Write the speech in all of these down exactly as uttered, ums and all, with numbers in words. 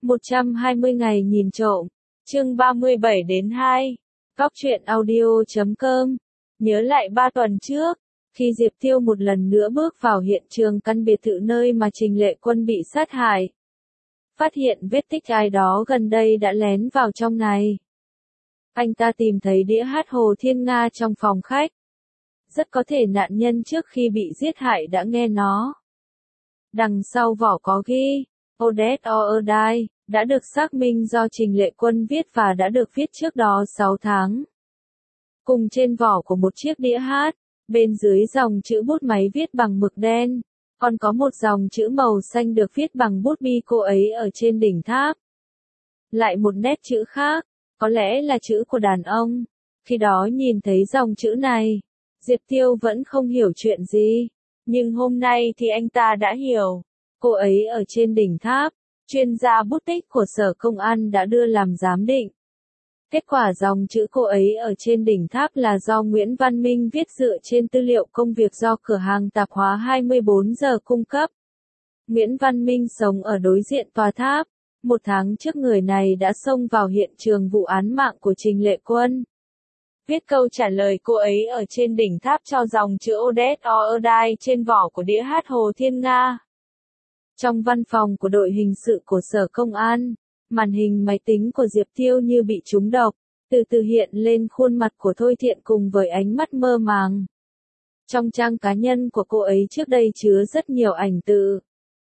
một trăm hai mươi ngày nhìn trộm, chương ba mươi bảy đến hai. Góc truyện audio chấm com. Nhớ lại ba tuần trước, khi Diệp Tiêu một lần nữa bước vào hiện trường căn biệt thự nơi mà Trình Lệ Quân bị sát hại. Phát hiện vết tích ai đó gần đây đã lén vào trong này. Anh ta tìm thấy đĩa hát Hồ Thiên Nga trong phòng khách. Rất có thể nạn nhân trước khi bị giết hại đã nghe nó. Đằng sau vỏ có ghi, Odette or Die, đã được xác minh do Trình Lệ Quân viết và đã được viết trước đó sáu tháng. Cùng trên vỏ của một chiếc đĩa hát, bên dưới dòng chữ bút máy viết bằng mực đen, còn có một dòng chữ màu xanh được viết bằng bút bi cô ấy ở trên đỉnh tháp. Lại một nét chữ khác, có lẽ là chữ của đàn ông. Khi đó nhìn thấy dòng chữ này, Diệp Tiêu vẫn không hiểu chuyện gì. Nhưng hôm nay thì anh ta đã hiểu. Cô ấy ở trên đỉnh tháp, chuyên gia bút tích của Sở Công an đã đưa làm giám định. Kết quả dòng chữ cô ấy ở trên đỉnh tháp là do Nguyễn Văn Minh viết dựa trên tư liệu công việc do cửa hàng tạp hóa hai mươi bốn giờ cung cấp. Nguyễn Văn Minh sống ở đối diện tòa tháp. Một tháng trước người này đã xông vào hiện trường vụ án mạng của Trình Lệ Quân. Viết câu trả lời cô ấy ở trên đỉnh tháp cho dòng chữ Odette or Die trên vỏ của đĩa hát Hồ Thiên Nga. Trong văn phòng của đội hình sự của Sở Công an, màn hình máy tính của Diệp Tiêu như bị trúng độc, từ từ hiện lên khuôn mặt của Thôi Thiện cùng với ánh mắt mơ màng. Trong trang cá nhân của cô ấy trước đây chứa rất nhiều ảnh tự.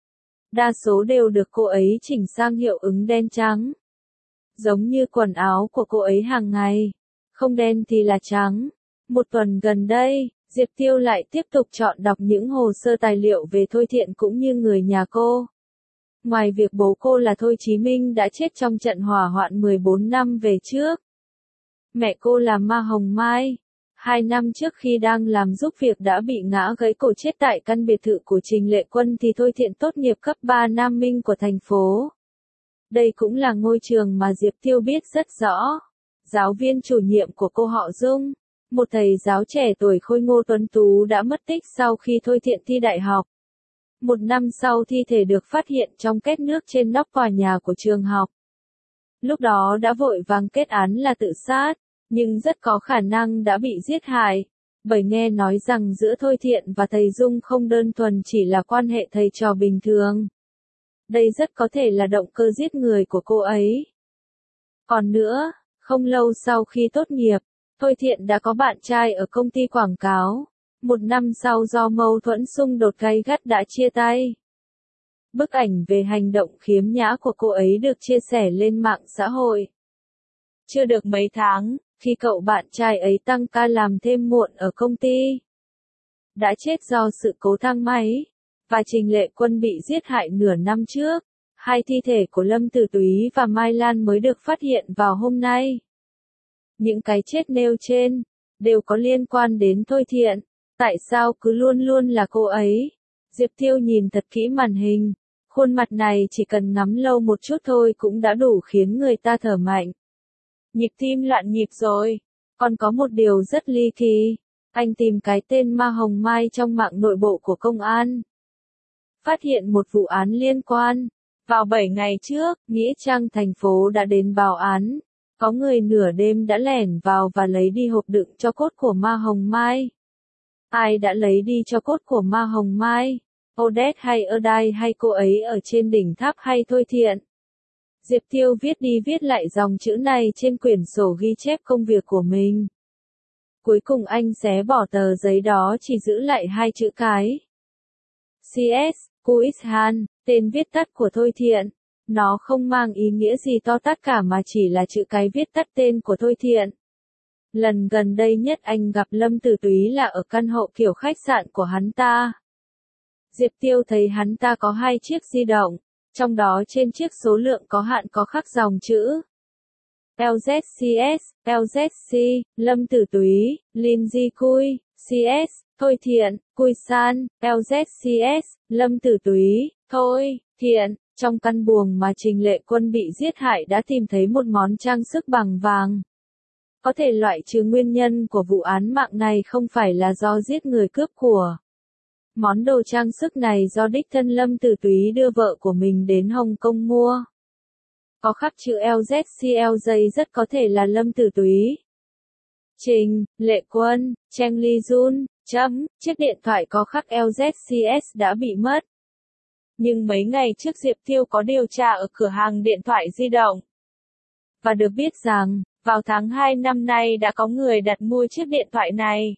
Đa số đều được cô ấy chỉnh sang hiệu ứng đen trắng. Giống như quần áo của cô ấy hàng ngày. Không đen thì là trắng. Một tuần gần đây, Diệp Tiêu lại tiếp tục chọn đọc những hồ sơ tài liệu về Thôi Thiện cũng như người nhà cô. Ngoài việc bố cô là Thôi Chí Minh đã chết trong trận hỏa hoạn mười bốn năm về trước. Mẹ cô là Ma Hồng Mai. Hai năm trước khi đang làm giúp việc đã bị ngã gãy cổ chết tại căn biệt thự của Trình Lệ Quân thì Thôi Thiện tốt nghiệp cấp ba Nam Minh của thành phố. Đây cũng là ngôi trường mà Diệp Tiêu biết rất rõ. Giáo viên chủ nhiệm của cô họ Dung, một thầy giáo trẻ tuổi khôi ngô tuấn tú đã mất tích sau khi Thôi Thiện thi đại học. Một năm sau thi thể được phát hiện trong két nước trên nóc tòa nhà của trường học. Lúc đó đã vội vàng kết án là tự sát, nhưng rất có khả năng đã bị giết hại, bởi nghe nói rằng giữa Thôi Thiện và thầy Dung không đơn thuần chỉ là quan hệ thầy trò bình thường. Đây rất có thể là động cơ giết người của cô ấy. Còn nữa, không lâu sau khi tốt nghiệp, Thôi Thiện đã có bạn trai ở công ty quảng cáo. Một năm sau do mâu thuẫn xung đột gay gắt đã chia tay. Bức ảnh về hành động khiếm nhã của cô ấy được chia sẻ lên mạng xã hội. Chưa được mấy tháng, khi cậu bạn trai ấy tăng ca làm thêm muộn ở công ty, đã chết do sự cố thang máy, và Trình Lệ Quân bị giết hại nửa năm trước. Hai thi thể của Lâm Tử Túy và Mai Lan mới được phát hiện vào hôm nay. Những cái chết nêu trên, đều có liên quan đến Thôi Thiện. Tại sao cứ luôn luôn là cô ấy? Diệp Tiêu nhìn thật kỹ màn hình. Khuôn mặt này chỉ cần ngắm lâu một chút thôi cũng đã đủ khiến người ta thở mạnh. Nhịp tim loạn nhịp rồi. Còn có một điều rất ly kỳ. Anh tìm cái tên Ma Hồng Mai trong mạng nội bộ của công an. Phát hiện một vụ án liên quan. Vào bảy ngày trước, Nghĩa Trang thành phố đã đến báo án. Có người nửa đêm đã lẻn vào và lấy đi hộp đựng cho cốt của Ma Hồng Mai. Ai đã lấy đi cho cốt của Ma Hồng Mai? Odette hay Erdai hay cô ấy ở trên đỉnh tháp hay Thôi Thiện? Diệp Tiêu viết đi viết lại dòng chữ này trên quyển sổ ghi chép công việc của mình. Cuối cùng anh xé bỏ tờ giấy đó chỉ giữ lại hai chữ cái. xê ét, Kuishan, tên viết tắt của Thôi Thiện. Nó không mang ý nghĩa gì to tát cả mà chỉ là chữ cái viết tắt tên của Thôi Thiện. Lần gần đây nhất anh gặp Lâm Tử Túy là ở căn hộ kiểu khách sạn của hắn ta. Diệp Tiêu thấy hắn ta có hai chiếc di động, trong đó trên chiếc số lượng có hạn có khắc dòng chữ lờ dét xê ét, lờ dét xê, Lâm Tử Túy, Lim Di Cui, xê ét, Thôi Thiện, Cui San, lờ dét xê ét, Lâm Tử Túy, Thôi Thiện. Trong căn buồng mà Trình Lệ Quân bị giết hại đã tìm thấy một món trang sức bằng vàng. Có thể loại trừ nguyên nhân của vụ án mạng này không phải là do giết người cướp của. Món đồ trang sức này do đích thân Lâm Tử Túy đưa vợ của mình đến Hồng Kông mua. có khắc chữ L Z C L J rất có thể là Lâm Tử Túy. Trình, Lệ Quân, Cheng Ly Jun, chấm, chiếc điện thoại có khắc L Z C S đã bị mất. Nhưng mấy ngày trước Diệp Tiêu có điều tra ở cửa hàng điện thoại di động. Và được biết rằng, vào tháng hai năm nay đã có người đặt mua chiếc điện thoại này.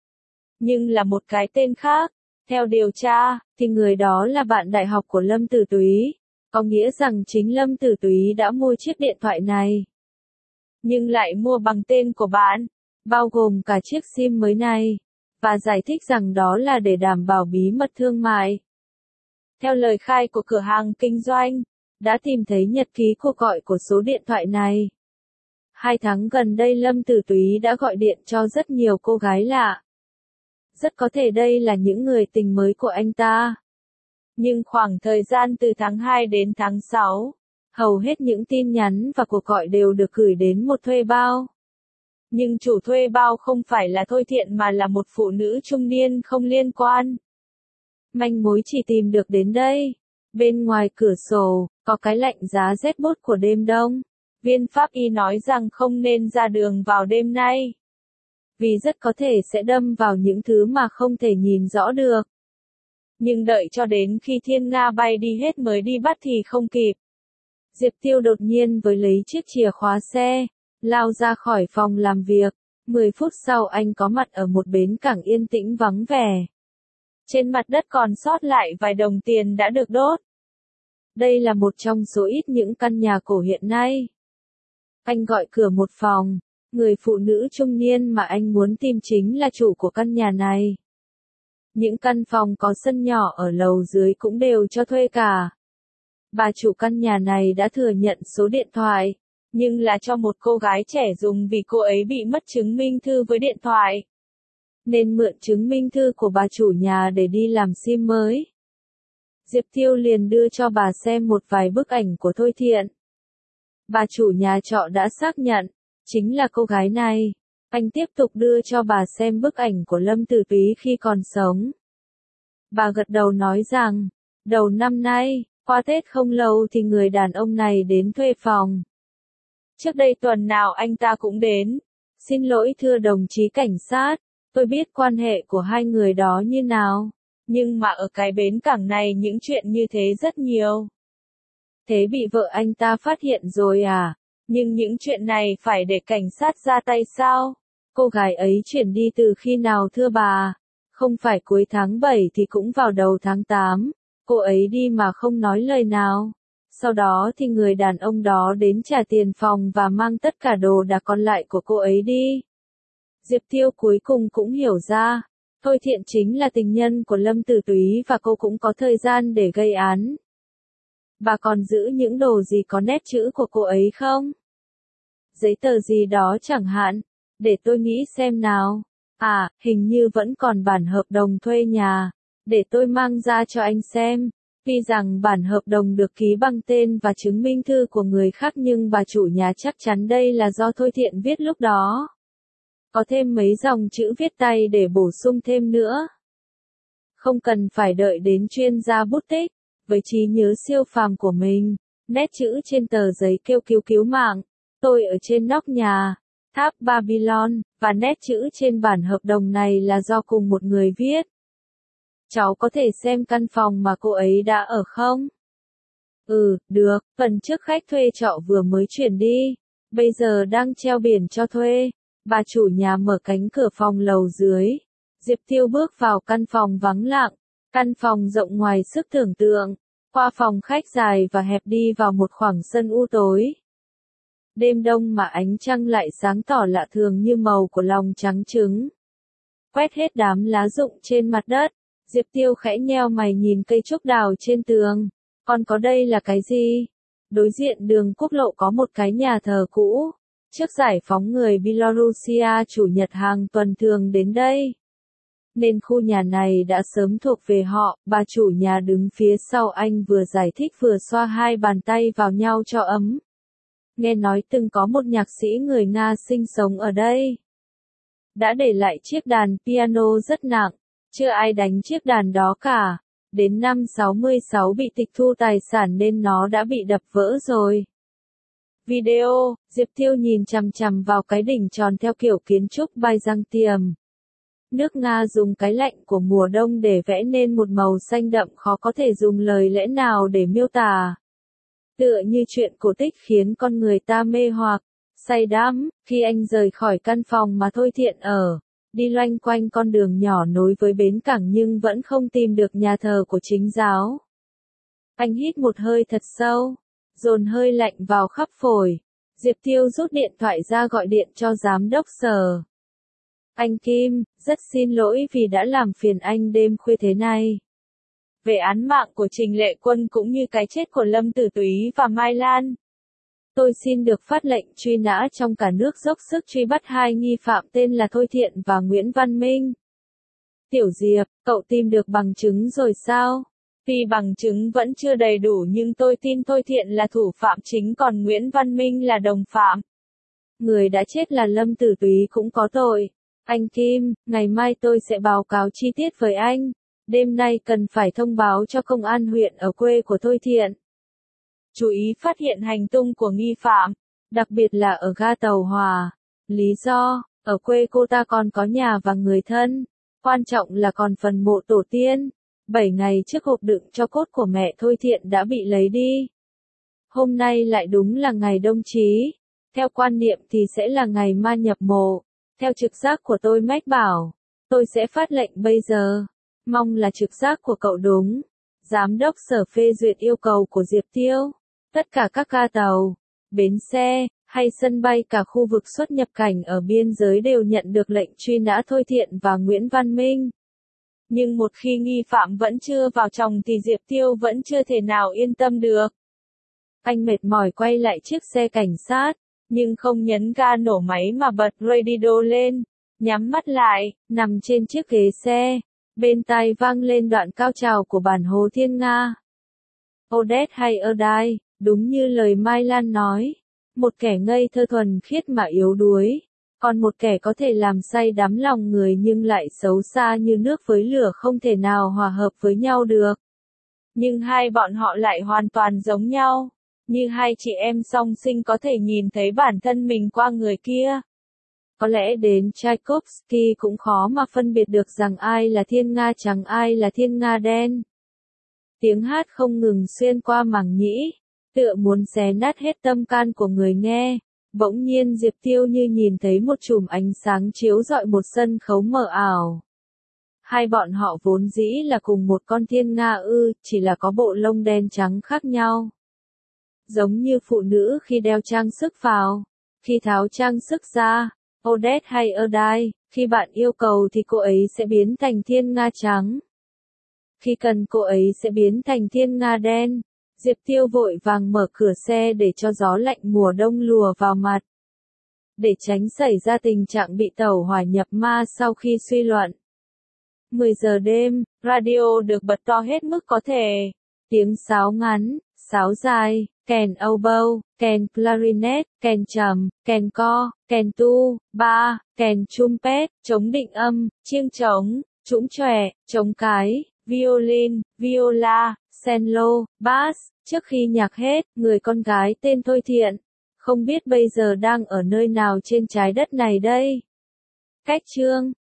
Nhưng là một cái tên khác. Theo điều tra, thì người đó là bạn đại học của Lâm Tử Túy. Có nghĩa rằng chính Lâm Tử Túy đã mua chiếc điện thoại này. Nhưng lại mua bằng tên của bạn, bao gồm cả chiếc SIM mới này. Và giải thích rằng đó là để đảm bảo bí mật thương mại. Theo lời khai của cửa hàng kinh doanh, đã tìm thấy nhật ký cuộc gọi của số điện thoại này. Hai tháng gần đây Lâm Tử Túy đã gọi điện cho rất nhiều cô gái lạ. Rất có thể đây là những người tình mới của anh ta. Nhưng khoảng thời gian từ tháng hai đến tháng sáu, hầu hết những tin nhắn và cuộc gọi đều được gửi đến một thuê bao. Nhưng chủ thuê bao không phải là Thôi Thiện mà là một phụ nữ trung niên không liên quan. Manh mối chỉ tìm được đến đây. Bên ngoài cửa sổ, có cái lạnh giá rét buốt của đêm đông. Viên pháp y nói rằng không nên ra đường vào đêm nay. Vì rất có thể sẽ đâm vào những thứ mà không thể nhìn rõ được. Nhưng đợi cho đến khi thiên nga bay đi hết mới đi bắt thì không kịp. Diệp Tiêu đột nhiên với lấy chiếc chìa khóa xe, lao ra khỏi phòng làm việc. Mười phút sau anh có mặt ở một bến cảng yên tĩnh vắng vẻ. Trên mặt đất còn sót lại vài đồng tiền đã được đốt. Đây là một trong số ít những căn nhà cổ hiện nay. Anh gọi cửa một phòng. Người phụ nữ trung niên mà anh muốn tìm chính là chủ của căn nhà này. Những căn phòng có sân nhỏ ở lầu dưới cũng đều cho thuê cả. Bà chủ căn nhà này đã thừa nhận số điện thoại, nhưng là cho một cô gái trẻ dùng vì cô ấy bị mất chứng minh thư với điện thoại. Nên mượn chứng minh thư của bà chủ nhà để đi làm SIM mới. Diệp Tiêu liền đưa cho bà xem một vài bức ảnh của Thôi Thiện. Bà chủ nhà trọ đã xác nhận, chính là cô gái này. Anh tiếp tục đưa cho bà xem bức ảnh của Lâm Tử Túy khi còn sống. Bà gật đầu nói rằng, đầu năm nay, qua Tết không lâu thì người đàn ông này đến thuê phòng. Trước đây tuần nào anh ta cũng đến. Xin lỗi thưa đồng chí cảnh sát, tôi biết quan hệ của hai người đó như nào. Nhưng mà ở cái bến cảng này những chuyện như thế rất nhiều. Thế bị vợ anh ta phát hiện rồi à? Nhưng những chuyện này phải để cảnh sát ra tay sao? Cô gái ấy chuyển đi từ khi nào thưa bà? Không phải cuối tháng bảy thì cũng vào đầu tháng tám. Cô ấy đi mà không nói lời nào. Sau đó thì người đàn ông đó đến trả tiền phòng và mang tất cả đồ đạc còn lại của cô ấy đi. Diệp Tiêu cuối cùng cũng hiểu ra. Thôi Thiện chính là tình nhân của Lâm Tử Túy và cô cũng có thời gian để gây án. Bà còn giữ những đồ gì có nét chữ của cô ấy không? Giấy tờ gì đó chẳng hạn. Để tôi nghĩ xem nào. À, hình như vẫn còn bản hợp đồng thuê nhà. Để tôi mang ra cho anh xem. Tuy rằng bản hợp đồng được ký bằng tên và chứng minh thư của người khác nhưng bà chủ nhà chắc chắn đây là do Thôi Thiện viết lúc đó. Có thêm mấy dòng chữ viết tay để bổ sung thêm nữa. Không cần phải đợi đến chuyên gia bút tích. Với trí nhớ siêu phàm của mình, nét chữ trên tờ giấy kêu cứu cứu mạng. Tôi ở trên nóc nhà, tháp Babylon, và nét chữ trên bản hợp đồng này là do cùng một người viết. Cháu có thể xem căn phòng mà cô ấy đã ở không? Ừ, được, phần trước khách thuê trọ vừa mới chuyển đi. Bây giờ đang treo biển cho thuê. Bà chủ nhà mở cánh cửa phòng lầu dưới. Diệp Tiêu bước vào căn phòng vắng lặng. Căn phòng rộng ngoài sức tưởng tượng. Qua phòng khách dài và hẹp đi vào một khoảng sân u tối. Đêm đông mà ánh trăng lại sáng tỏ lạ thường như màu của lòng trắng trứng. Quét hết đám lá rụng trên mặt đất. Diệp Tiêu khẽ nheo mày nhìn cây trúc đào trên tường. Còn có đây là cái gì? Đối diện đường quốc lộ có một cái nhà thờ cũ. Trước giải phóng người Belarusia chủ nhật hàng tuần thường đến đây. Nên khu nhà này đã sớm thuộc về họ. Bà chủ nhà đứng phía sau anh vừa giải thích vừa xoa hai bàn tay vào nhau cho ấm. Nghe nói từng có một nhạc sĩ người Nga sinh sống ở đây. Đã để lại chiếc đàn piano rất nặng. Chưa ai đánh chiếc đàn đó cả. Đến năm sáu mươi sáu bị tịch thu tài sản nên nó đã bị đập vỡ rồi. Video, Diệp Tiêu nhìn chằm chằm vào cái đỉnh tròn theo kiểu kiến trúc Byzantium. Nước Nga dùng cái lạnh của mùa đông để vẽ nên một màu xanh đậm khó có thể dùng lời lẽ nào để miêu tả. Tựa như chuyện cổ tích khiến con người ta mê hoặc, say đắm, khi anh rời khỏi căn phòng mà Thôi Thiện ở, đi loanh quanh con đường nhỏ nối với bến cảng nhưng vẫn không tìm được nhà thờ của chính giáo. Anh hít một hơi thật sâu, dồn hơi lạnh vào khắp phổi. Diệp Tiêu rút điện thoại ra gọi điện cho giám đốc sở. Anh Kim, rất xin lỗi vì đã làm phiền anh đêm khuya thế này. Về án mạng của Trình Lệ Quân cũng như cái chết của Lâm Tử Túy và Mai Lan, tôi xin được phát lệnh truy nã trong cả nước dốc sức truy bắt hai nghi phạm tên là Thôi Thiện và Nguyễn Văn Minh. Tiểu Diệp, cậu tìm được bằng chứng rồi sao? Tuy bằng chứng vẫn chưa đầy đủ nhưng tôi tin Thôi Thiện là thủ phạm chính còn Nguyễn Văn Minh là đồng phạm. Người đã chết là Lâm Tử Túy cũng có tội. Anh Kim, ngày mai tôi sẽ báo cáo chi tiết với anh. Đêm nay cần phải thông báo cho công an huyện ở quê của Thôi Thiện. Chú ý phát hiện hành tung của nghi phạm, đặc biệt là ở ga tàu hỏa. Lý do, ở quê cô ta còn có nhà và người thân. Quan trọng là còn phần mộ tổ tiên. Bảy ngày trước hộp đựng cho cốt của mẹ Thôi Thiện đã bị lấy đi. Hôm nay lại đúng là ngày đông chí. Theo quan niệm thì sẽ là ngày ma nhập mộ. Theo trực giác của tôi mách bảo, tôi sẽ phát lệnh bây giờ. Mong là trực giác của cậu đúng. Giám đốc sở phê duyệt yêu cầu của Diệp Tiêu. Tất cả các ga tàu, bến xe, hay sân bay cả khu vực xuất nhập cảnh ở biên giới đều nhận được lệnh truy nã Thôi Thiện và Nguyễn Văn Minh. Nhưng một khi nghi phạm vẫn chưa vào chồng thì Diệp Tiêu vẫn chưa thể nào yên tâm được. Anh mệt mỏi quay lại chiếc xe cảnh sát, nhưng không nhấn ga nổ máy mà bật radio lên, nhắm mắt lại, nằm trên chiếc ghế xe, bên tai vang lên đoạn cao trào của bản Hồ Thiên Nga. Odette hay Erdai, đúng như lời Mai Lan nói, một kẻ ngây thơ thuần khiết mà yếu đuối, còn một kẻ có thể làm say đắm lòng người nhưng lại xấu xa như nước với lửa không thể nào hòa hợp với nhau được. Nhưng hai bọn họ lại hoàn toàn giống nhau, như hai chị em song sinh có thể nhìn thấy bản thân mình qua người kia. Có lẽ đến Tchaikovsky cũng khó mà phân biệt được rằng ai là thiên nga trắng ai là thiên nga đen. Tiếng hát không ngừng xuyên qua màng nhĩ, tựa muốn xé nát hết tâm can của người nghe. Bỗng nhiên Diệp Tiêu như nhìn thấy một chùm ánh sáng chiếu rọi một sân khấu mờ ảo. Hai bọn họ vốn dĩ là cùng một con thiên nga ư, chỉ là có bộ lông đen trắng khác nhau. Giống như phụ nữ khi đeo trang sức vào, khi tháo trang sức ra, Odette hay Erdai, khi bạn yêu cầu thì cô ấy sẽ biến thành thiên nga trắng. Khi cần cô ấy sẽ biến thành thiên nga đen. Diệp Tiêu vội vàng mở cửa xe để cho gió lạnh mùa đông lùa vào mặt. Để tránh xảy ra tình trạng bị tàu hỏa nhập ma sau khi suy luận. mười giờ đêm, radio được bật to hết mức có thể. Tiếng sáo ngắn, sáo dài, kèn oboe, kèn clarinet, kèn trầm, kèn co, kèn tu, ba, kèn trumpet, trống định âm, chiêng trống, trũng chòe, trống cái, violin, viola, cello, bass. Trước khi nhạc hết, người con gái tên Thôi Thiện, không biết bây giờ đang ở nơi nào trên trái đất này đây. Cách chương